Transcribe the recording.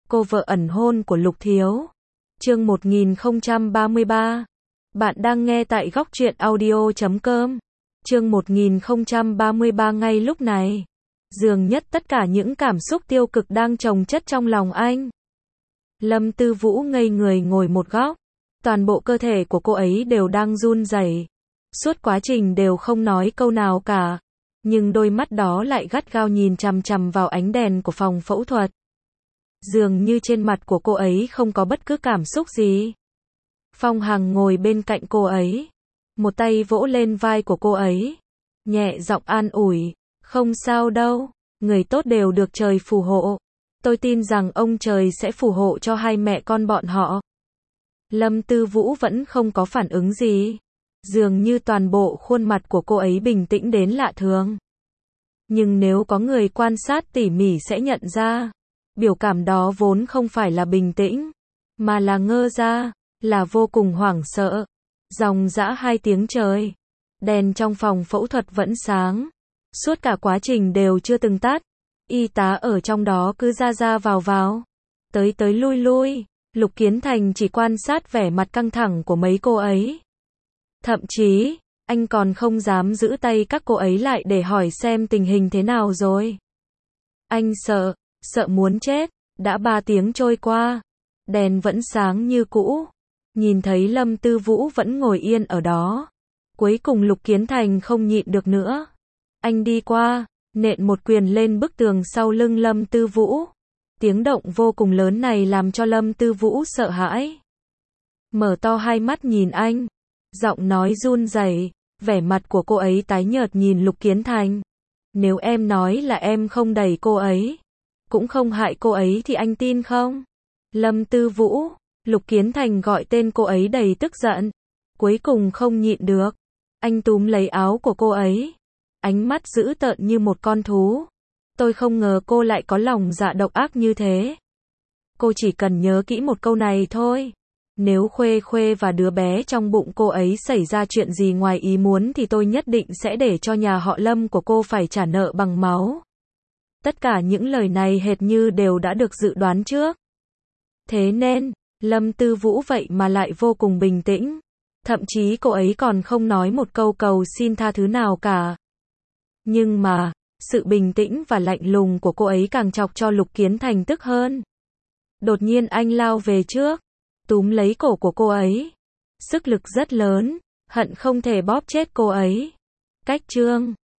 cô vợ ẩn hôn của Lục Thiếu. Chương 1033. Bạn đang nghe tại góc truyện audio.com. Chương 1033. Ngay lúc này, dường nhất tất cả những cảm xúc tiêu cực đang chồng chất trong lòng anh. Lâm Tư Vũ ngây người ngồi một góc, toàn bộ cơ thể của cô ấy đều đang run rẩy. Suốt quá trình đều không nói câu nào cả, nhưng đôi mắt đó lại gắt gao nhìn chằm chằm vào ánh đèn của phòng phẫu thuật. Dường như trên mặt của cô ấy không có bất cứ cảm xúc gì. Phong Hằng ngồi bên cạnh cô ấy, một tay vỗ lên vai của cô ấy, nhẹ giọng an ủi, không sao đâu, người tốt đều được trời phù hộ. Tôi tin rằng ông trời sẽ phù hộ cho hai mẹ con bọn họ. Lâm Tư Vũ vẫn không có phản ứng gì. Dường như toàn bộ khuôn mặt của cô ấy bình tĩnh đến lạ thường. Nhưng nếu có người quan sát tỉ mỉ sẽ nhận ra, biểu cảm đó vốn không phải là bình tĩnh, mà là ngơ ra, là vô cùng hoảng sợ. Dòng dã 2 tiếng trời, đèn trong phòng phẫu thuật vẫn sáng, suốt cả quá trình đều chưa từng tắt. Y tá ở trong đó cứ ra ra vào, tới tới lui lui. Lục Kiến Thành chỉ quan sát vẻ mặt căng thẳng của mấy cô ấy. Thậm chí, anh còn không dám giữ tay các cô ấy lại để hỏi xem tình hình thế nào rồi. Anh sợ muốn chết. Đã 3 tiếng trôi qua, đèn vẫn sáng như cũ. Nhìn thấy Lâm Tư Vũ vẫn ngồi yên ở đó. Cuối cùng Lục Kiến Thành không nhịn được nữa. Anh đi qua, nện một quyền lên bức tường sau lưng Lâm Tư Vũ. Tiếng động vô cùng lớn này làm cho Lâm Tư Vũ sợ hãi. Mở to hai mắt nhìn anh, giọng nói run rẩy, vẻ mặt của cô ấy tái nhợt nhìn Lục Kiến Thành. Nếu em nói là em không đẩy cô ấy, cũng không hại cô ấy thì anh tin không? Lâm Tư Vũ, Lục Kiến Thành gọi tên cô ấy đầy tức giận. Cuối cùng không nhịn được, anh túm lấy áo của cô ấy, ánh mắt dữ tợn như một con thú. Tôi không ngờ cô lại có lòng dạ độc ác như thế. Cô chỉ cần nhớ kỹ một câu này thôi. Nếu Khuê Khuê và đứa bé trong bụng cô ấy xảy ra chuyện gì ngoài ý muốn thì tôi nhất định sẽ để cho nhà họ Lâm của cô phải trả nợ bằng máu. Tất cả những lời này hệt như đều đã được dự đoán trước. Thế nên, Lâm Tư Vũ vậy mà lại vô cùng bình tĩnh. Thậm chí cô ấy còn không nói một câu cầu xin tha thứ nào cả. Nhưng mà, sự bình tĩnh và lạnh lùng của cô ấy càng chọc cho Lục Kiến Thành tức hơn. Đột nhiên anh lao về trước, túm lấy cổ của cô ấy. Sức lực rất lớn, hận không thể bóp chết cô ấy. Cách chương